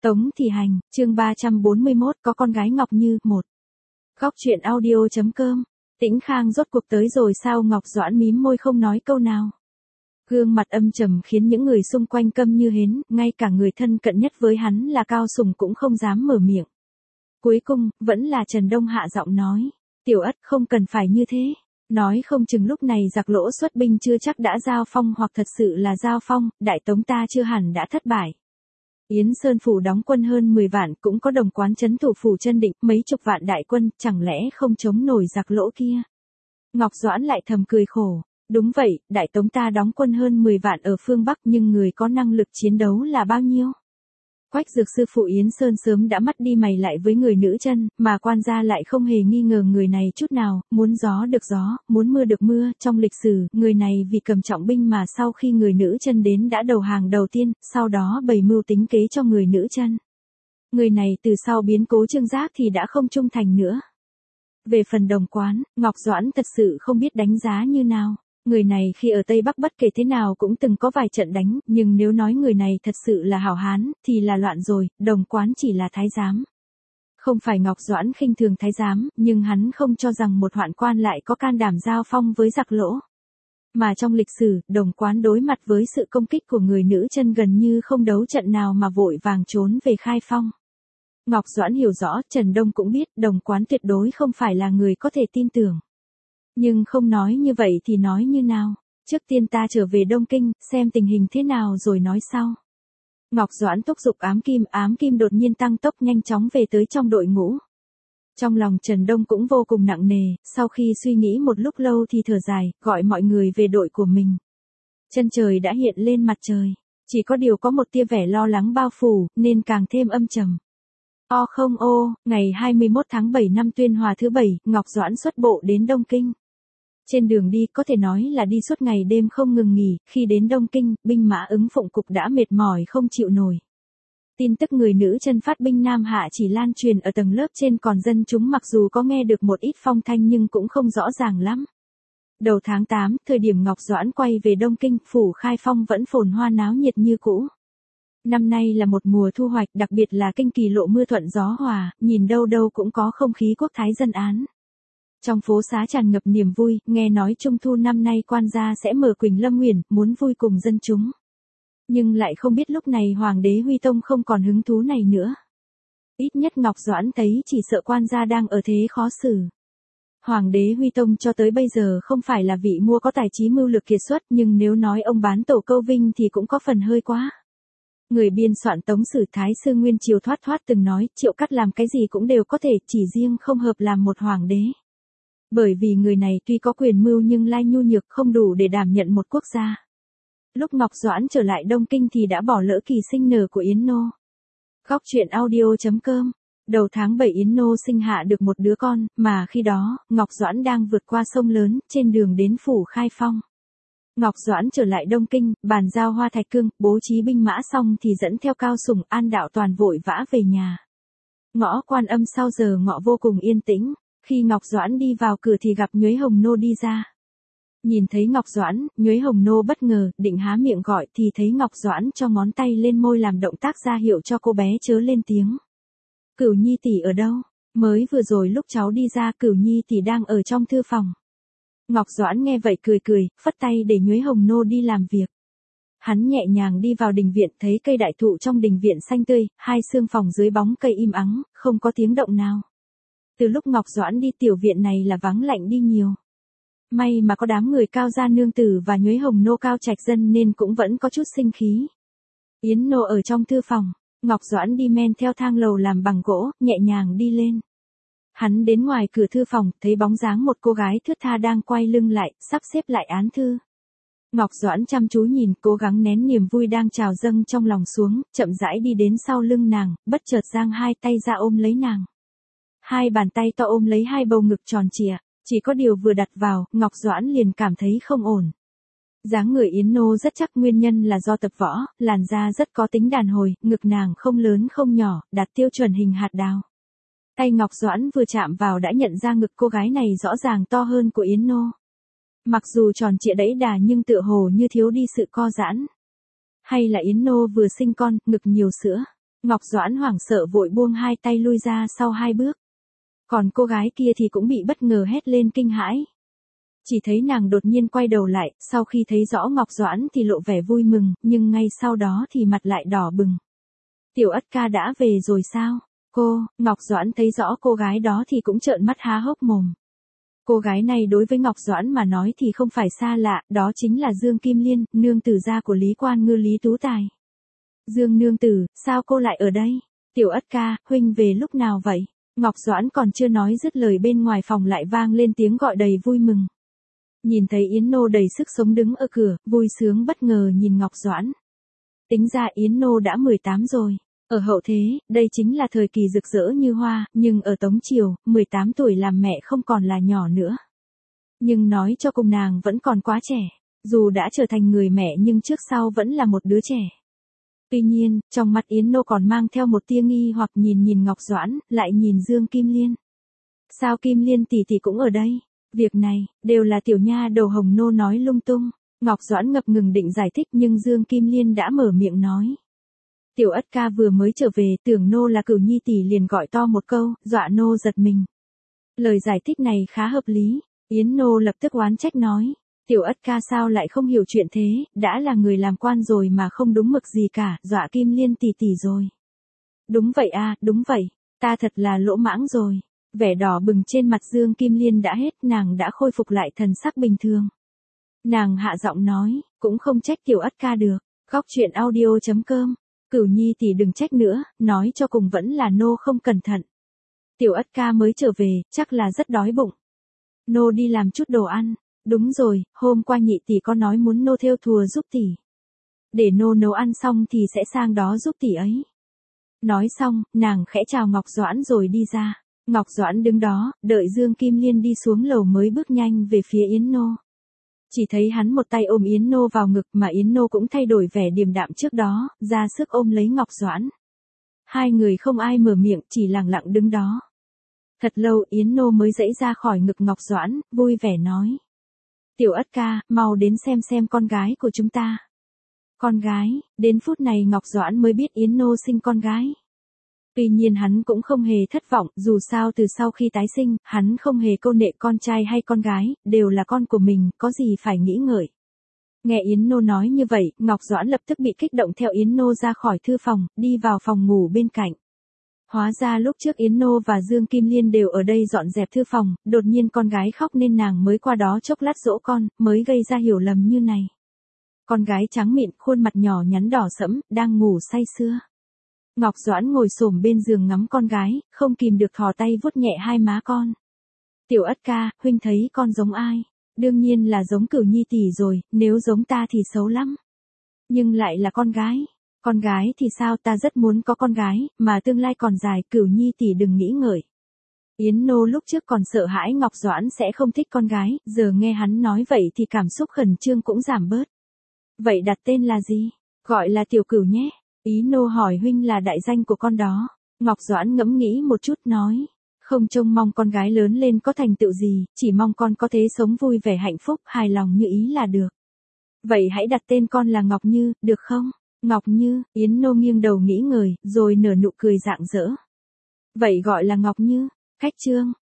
Tống Thị Hành, chương 341 có con gái Ngọc Như, 1. Góc truyện audio.com. Tĩnh Khang rốt cuộc tới rồi sao? Ngọc Doãn mím môi không nói câu nào. Gương mặt âm trầm khiến những người xung quanh câm như hến, ngay cả người thân cận nhất với hắn là Cao Sùng cũng không dám mở miệng. Cuối cùng, vẫn là Trần Đông hạ giọng nói. Tiểu Ất không cần phải như thế. Nói không chừng lúc này giặc lỗ xuất binh chưa chắc đã giao phong hoặc thật sự là giao phong, Đại Tống ta chưa hẳn đã thất bại. Yến Sơn phủ đóng quân hơn 10 vạn, cũng có Đồng Quán trấn thủ phủ Chân Định, mấy chục vạn đại quân, chẳng lẽ không chống nổi giặc lỗ kia? Ngọc Doãn lại thầm cười khổ. Đúng vậy, Đại Tống ta đóng quân hơn 10 vạn ở phương Bắc, nhưng người có năng lực chiến đấu là bao nhiêu? Quách Dược sư phụ Yến Sơn sớm đã mắt đi mày lại với người nữ chân, mà quan gia lại không hề nghi ngờ người này chút nào, muốn gió được gió, muốn mưa được mưa. Trong lịch sử, người này vì cầm trọng binh mà sau khi người nữ chân đến đã đầu hàng đầu tiên, sau đó bày mưu tính kế cho người nữ chân. Người này từ sau biến cố Trương Giác thì đã không trung thành nữa. Về phần Đồng Quán, Ngọc Doãn thật sự không biết đánh giá như nào. Người này khi ở Tây Bắc bất kể thế nào cũng từng có vài trận đánh, nhưng nếu nói người này thật sự là hảo hán, thì là loạn rồi. Đồng Quán chỉ là thái giám. Không phải Ngọc Doãn khinh thường thái giám, nhưng hắn không cho rằng một hoạn quan lại có can đảm giao phong với giặc lỗ. Mà trong lịch sử, Đồng Quán đối mặt với sự công kích của người nữ chân gần như không đấu trận nào mà vội vàng trốn về khai phong. Ngọc Doãn hiểu rõ, Trần Đông cũng biết, Đồng Quán tuyệt đối không phải là người có thể tin tưởng. Nhưng không nói như vậy thì nói như nào? Trước tiên ta trở về Đông Kinh, xem tình hình thế nào rồi nói sau. Ngọc Doãn thúc giục ám kim đột nhiên tăng tốc nhanh chóng về tới trong đội ngũ. Trong lòng Trần Đông cũng vô cùng nặng nề, sau khi suy nghĩ một lúc lâu thì thở dài, gọi mọi người về đội của mình. Chân trời đã hiện lên mặt trời, chỉ có điều có một tia vẻ lo lắng bao phủ, nên càng thêm âm trầm. Ngày 21 tháng 7 năm Tuyên Hòa thứ 7, Ngọc Doãn xuất bộ đến Đông Kinh. Trên đường đi có thể nói là đi suốt ngày đêm không ngừng nghỉ, khi đến Đông Kinh, binh mã ứng phụng cục đã mệt mỏi không chịu nổi. Tin tức người nữ chân phát binh Nam Hạ chỉ lan truyền ở tầng lớp trên, còn dân chúng mặc dù có nghe được một ít phong thanh nhưng cũng không rõ ràng lắm. Đầu tháng 8, thời điểm Ngọc Doãn quay về Đông Kinh, phủ Khai Phong vẫn phồn hoa náo nhiệt như cũ. Năm nay là một mùa thu hoạch, đặc biệt là kinh kỳ lộ mưa thuận gió hòa, nhìn đâu đâu cũng có không khí quốc thái dân án. Trong phố xá tràn ngập niềm vui, nghe nói Trung thu năm nay quan gia sẽ mở Quỳnh Lâm Nguyền, muốn vui cùng dân chúng. Nhưng lại không biết lúc này Hoàng đế Huy Tông không còn hứng thú này nữa. Ít nhất Ngọc Doãn thấy chỉ sợ quan gia đang ở thế khó xử. Hoàng đế Huy Tông cho tới bây giờ không phải là vị mua có tài trí mưu lược kiệt xuất, nhưng nếu nói ông bán tổ câu vinh thì cũng có phần hơi quá. Người biên soạn Tống Sử Thái Sư Nguyên Triều Thoát từng nói, Triệu Cắt làm cái gì cũng đều có thể, chỉ riêng không hợp làm một hoàng đế. Bởi vì người này tuy có quyền mưu nhưng lai nhu nhược, không đủ để đảm nhận một quốc gia. Lúc Ngọc Doãn trở lại Đông Kinh thì đã bỏ lỡ kỳ sinh nở của Yến Nô. Góc truyện audio.com. Đầu tháng 7 Yến Nô sinh hạ được một đứa con, mà khi đó, Ngọc Doãn đang vượt qua sông lớn, trên đường đến phủ Khai Phong. Ngọc Doãn trở lại Đông Kinh, bàn giao Hoa Thạch Cương, bố trí binh mã xong thì dẫn theo Cao Sùng, An Đạo toàn vội vã về nhà. Ngõ Quan Âm sau giờ ngọ vô cùng yên tĩnh. Khi Ngọc Doãn đi vào cửa thì gặp Nhuế Hồng Nô đi ra. Nhìn thấy Ngọc Doãn, Nhuế Hồng Nô bất ngờ, định há miệng gọi thì thấy Ngọc Doãn cho ngón tay lên môi làm động tác ra hiệu cho cô bé chớ lên tiếng. Cửu Nhi tỷ ở đâu? Mới vừa rồi lúc cháu đi ra, Cửu Nhi tỷ đang ở trong thư phòng. Ngọc Doãn nghe vậy cười, phất tay để Nhuế Hồng Nô đi làm việc. Hắn nhẹ nhàng đi vào đình viện, thấy cây đại thụ trong đình viện xanh tươi, hai xương phòng dưới bóng cây im ắng, không có tiếng động nào. Từ lúc Ngọc Doãn đi tiểu viện này là vắng lạnh đi nhiều. May mà có đám người Cao gia nương tử và Nhuế Hồng Nô Cao Trạch dân nên cũng vẫn có chút sinh khí. Yến Nô ở trong thư phòng, Ngọc Doãn đi men theo thang lầu làm bằng gỗ, nhẹ nhàng đi lên. Hắn đến ngoài cửa thư phòng, thấy bóng dáng một cô gái thướt tha đang quay lưng lại, sắp xếp lại án thư. Ngọc Doãn chăm chú nhìn, cố gắng nén niềm vui đang trào dâng trong lòng xuống, chậm rãi đi đến sau lưng nàng, bất chợt giang hai tay ra ôm lấy nàng. Hai bàn tay to ôm lấy hai bầu ngực tròn trịa, chỉ có điều vừa đặt vào, Ngọc Doãn liền cảm thấy không ổn. Dáng người Yến Nô rất chắc, nguyên nhân là do tập võ, làn da rất có tính đàn hồi, ngực nàng không lớn không nhỏ, đạt tiêu chuẩn hình hạt đào. Tay Ngọc Doãn vừa chạm vào đã nhận ra ngực cô gái này rõ ràng to hơn của Yến Nô. Mặc dù tròn trịa đẫy đà nhưng tựa hồ như thiếu đi sự co giãn. Hay là Yến Nô vừa sinh con, ngực nhiều sữa. Ngọc Doãn hoảng sợ vội buông hai tay lui ra sau hai bước. Còn cô gái kia thì cũng bị bất ngờ hét lên kinh hãi. Chỉ thấy nàng đột nhiên quay đầu lại, sau khi thấy rõ Ngọc Doãn thì lộ vẻ vui mừng, nhưng ngay sau đó thì mặt lại đỏ bừng. Tiểu Ất ca đã về rồi sao? Ngọc Doãn thấy rõ cô gái đó thì cũng trợn mắt há hốc mồm. Cô gái này đối với Ngọc Doãn mà nói thì không phải xa lạ, đó chính là Dương Kim Liên, nương tử gia của Lý Quan Ngư Lý Tú Tài. Dương nương tử, sao cô lại ở đây? Tiểu Ất ca, huynh về lúc nào vậy? Ngọc Doãn còn chưa nói dứt lời bên ngoài phòng lại vang lên tiếng gọi đầy vui mừng. Nhìn thấy Yến Nô đầy sức sống đứng ở cửa, vui sướng bất ngờ nhìn Ngọc Doãn. Tính ra Yến Nô đã 18 rồi. Ở hậu thế, đây chính là thời kỳ rực rỡ như hoa, nhưng ở Tống Triều, 18 tuổi làm mẹ không còn là nhỏ nữa. Nhưng nói cho cùng nàng vẫn còn quá trẻ, dù đã trở thành người mẹ nhưng trước sau vẫn là một đứa trẻ. Tuy nhiên, trong mắt Yến Nô còn mang theo một tia nghi hoặc nhìn Ngọc Doãn, lại nhìn Dương Kim Liên. Sao Kim Liên tỷ tỷ cũng ở đây? Việc này, đều là tiểu nha đầu Hồng Nô nói lung tung. Ngọc Doãn ngập ngừng định giải thích nhưng Dương Kim Liên đã mở miệng nói. Tiểu Ất ca vừa mới trở về, tưởng Nô là Cửu Nhi tỷ liền gọi to một câu, dọa Nô giật mình. Lời giải thích này khá hợp lý. Yến Nô lập tức oán trách nói. Tiểu Ất ca sao lại không hiểu chuyện thế, đã là người làm quan rồi mà không đúng mực gì cả, dọa Kim Liên tỷ tỷ rồi. Đúng vậy à, đúng vậy, ta thật là lỗ mãng rồi. Vẻ đỏ bừng trên mặt Dương Kim Liên đã hết, nàng đã khôi phục lại thần sắc bình thường. Nàng hạ giọng nói, cũng không trách Tiểu Ất ca được. Góc truyện audio.com. Cửu Nhi tỷ đừng trách nữa, nói cho cùng vẫn là Nô không cẩn thận. Tiểu Ất ca mới trở về, chắc là rất đói bụng. Nô đi làm chút đồ ăn. Đúng rồi, hôm qua nhị tỷ có nói muốn Nô thêu thùa giúp tỷ. Để Nô nấu ăn xong thì sẽ sang đó giúp tỷ ấy. Nói xong, nàng khẽ chào Ngọc Doãn rồi đi ra. Ngọc Doãn đứng đó, đợi Dương Kim Liên đi xuống lầu mới bước nhanh về phía Yến Nô. Chỉ thấy hắn một tay ôm Yến Nô vào ngực mà Yến Nô cũng thay đổi vẻ điềm đạm trước đó, ra sức ôm lấy Ngọc Doãn. Hai người không ai mở miệng, chỉ lặng lặng đứng đó. Thật lâu Yến Nô mới giãy ra khỏi ngực Ngọc Doãn, vui vẻ nói. Tiểu Ất ca, mau đến xem con gái của chúng ta. Con gái, đến phút này Ngọc Doãn mới biết Yến Nô sinh con gái. Tuy nhiên hắn cũng không hề thất vọng, dù sao từ sau khi tái sinh, hắn không hề câu nệ con trai hay con gái, đều là con của mình, có gì phải nghĩ ngợi. Nghe Yến Nô nói như vậy, Ngọc Doãn lập tức bị kích động theo Yến Nô ra khỏi thư phòng, đi vào phòng ngủ bên cạnh. Hóa ra lúc trước Yến Nô và Dương Kim Liên đều ở đây dọn dẹp thư phòng, đột nhiên con gái khóc nên nàng mới qua đó chốc lát dỗ con, mới gây ra hiểu lầm như này. Con gái trắng mịn, khuôn mặt nhỏ nhắn đỏ sẫm, đang ngủ say sưa. Ngọc Doãn ngồi xổm bên giường ngắm con gái, không kìm được thò tay vuốt nhẹ hai má con. Tiểu Ất ca, huynh thấy con giống ai? Đương nhiên là giống Cửu Nhi tỷ rồi, nếu giống ta thì xấu lắm. Nhưng lại là con gái. Con gái thì sao, ta rất muốn có con gái, mà tương lai còn dài, Cửu Nhi tỷ đừng nghĩ ngợi. Yến Nô lúc trước còn sợ hãi Ngọc Doãn sẽ không thích con gái, giờ nghe hắn nói vậy thì cảm xúc khẩn trương cũng giảm bớt. Vậy đặt tên là gì? Gọi là Tiểu Cửu nhé. Ý Nô hỏi huynh là đại danh của con đó. Ngọc Doãn ngẫm nghĩ một chút nói. Không trông mong con gái lớn lên có thành tựu gì, chỉ mong con có thể sống vui vẻ hạnh phúc, hài lòng như ý là được. Vậy hãy đặt tên con là Ngọc Như, được không? Ngọc Như, Yến Nô nghiêng đầu nghĩ ngợi, rồi nở nụ cười rạng rỡ. Vậy gọi là Ngọc Như. Khách chương.